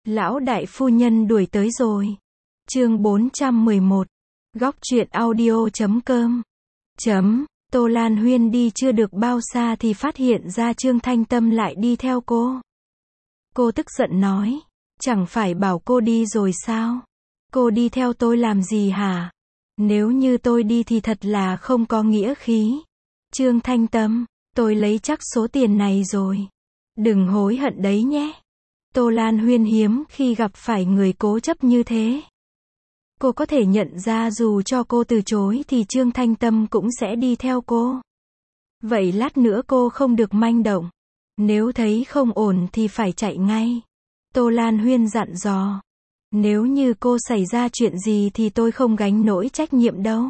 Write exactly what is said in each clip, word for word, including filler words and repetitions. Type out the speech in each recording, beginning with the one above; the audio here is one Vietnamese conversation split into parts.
Lão đại phu nhân đuổi tới rồi. Chương bốn trăm mười một. Góc truyện audio chấm com. Chấm. Tô Lan Huyên đi chưa được bao xa thì phát hiện ra Trương Thanh Tâm lại đi theo cô. Cô tức giận nói. Chẳng phải bảo cô đi rồi sao? Cô đi theo tôi làm gì hả? Nếu như tôi đi thì thật là không có nghĩa khí. Trương Thanh Tâm, tôi lấy chắc số tiền này rồi. Đừng hối hận đấy nhé. Tô Lan Huyên hiếm khi gặp phải người cố chấp như thế. Cô có thể nhận ra dù cho cô từ chối thì Trương Thanh Tâm cũng sẽ đi theo cô. Vậy lát nữa cô không được manh động. Nếu thấy không ổn thì phải chạy ngay. Tô Lan Huyên dặn dò. Nếu như cô xảy ra chuyện gì thì tôi không gánh nổi trách nhiệm đâu.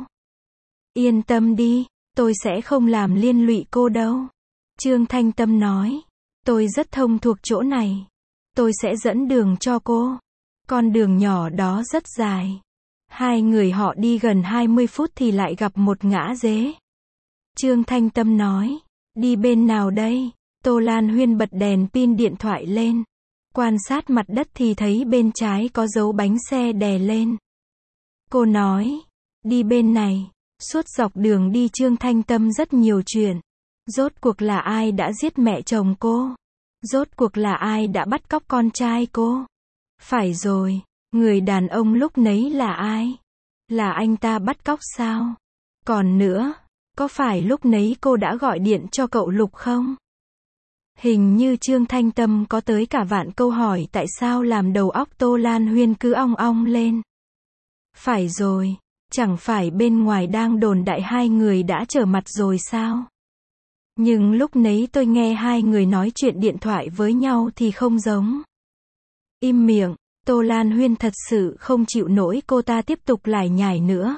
Yên tâm đi, tôi sẽ không làm liên lụy cô đâu. Trương Thanh Tâm nói. Tôi rất thông thuộc chỗ này. Tôi sẽ dẫn đường cho cô. Con đường nhỏ đó rất dài. Hai người họ đi gần hai mươi phút thì lại gặp một ngã rẽ. Trương Thanh Tâm nói. Đi bên nào đây? Tô Lan Huyên bật đèn pin điện thoại lên. Quan sát mặt đất thì thấy bên trái có dấu bánh xe đè lên. Cô nói. Đi bên này. Suốt dọc đường đi Trương Thanh Tâm rất nhiều chuyện. Rốt cuộc là ai đã giết mẹ chồng cô? Rốt cuộc là ai đã bắt cóc con trai cô? Phải rồi, người đàn ông lúc nấy là ai? Là anh ta bắt cóc sao? Còn nữa, có phải lúc nấy cô đã gọi điện cho cậu Lục không? Hình như Trương Thanh Tâm có tới cả vạn câu hỏi tại sao làm đầu óc Tô Lan Huyên cứ ong ong lên. Phải rồi, chẳng phải bên ngoài đang đồn đại hai người đã trở mặt rồi sao? Nhưng lúc nấy tôi nghe hai người nói chuyện điện thoại với nhau thì không giống. Im miệng, Tô Lan Huyên thật sự không chịu nổi cô ta tiếp tục lải nhải nữa.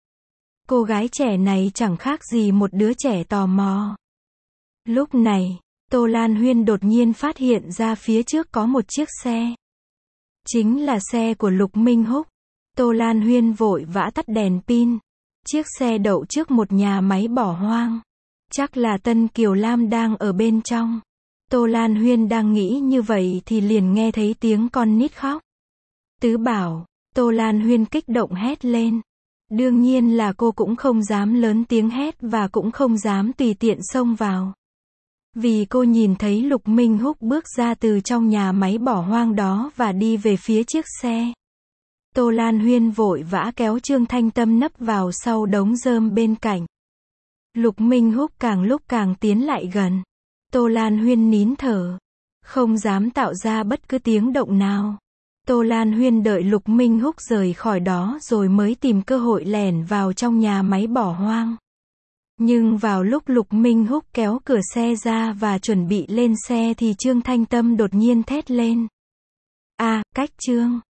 Cô gái trẻ này chẳng khác gì một đứa trẻ tò mò. Lúc này, Tô Lan Huyên đột nhiên phát hiện ra phía trước có một chiếc xe. Chính là xe của Lục Minh Húc. Tô Lan Huyên vội vã tắt đèn pin. Chiếc xe đậu trước một nhà máy bỏ hoang. Chắc là Tân Kiều Lam đang ở bên trong. Tô Lan Huyên đang nghĩ như vậy thì liền nghe thấy tiếng con nít khóc. Tứ bảo, Tô Lan Huyên kích động hét lên. Đương nhiên là cô cũng không dám lớn tiếng hét và cũng không dám tùy tiện xông vào. Vì cô nhìn thấy Lục Minh Húc bước ra từ trong nhà máy bỏ hoang đó và đi về phía chiếc xe. Tô Lan Huyên vội vã kéo Trương Thanh Tâm nấp vào sau đống rơm bên cạnh. Lục Minh Húc càng lúc càng tiến lại gần. Tô Lan Huyên nín thở. Không dám tạo ra bất cứ tiếng động nào. Tô Lan Huyên đợi Lục Minh Húc rời khỏi đó rồi mới tìm cơ hội lẻn vào trong nhà máy bỏ hoang. Nhưng vào lúc Lục Minh Húc kéo cửa xe ra và chuẩn bị lên xe thì Trương Thanh Tâm đột nhiên thét lên. À, cách Trương.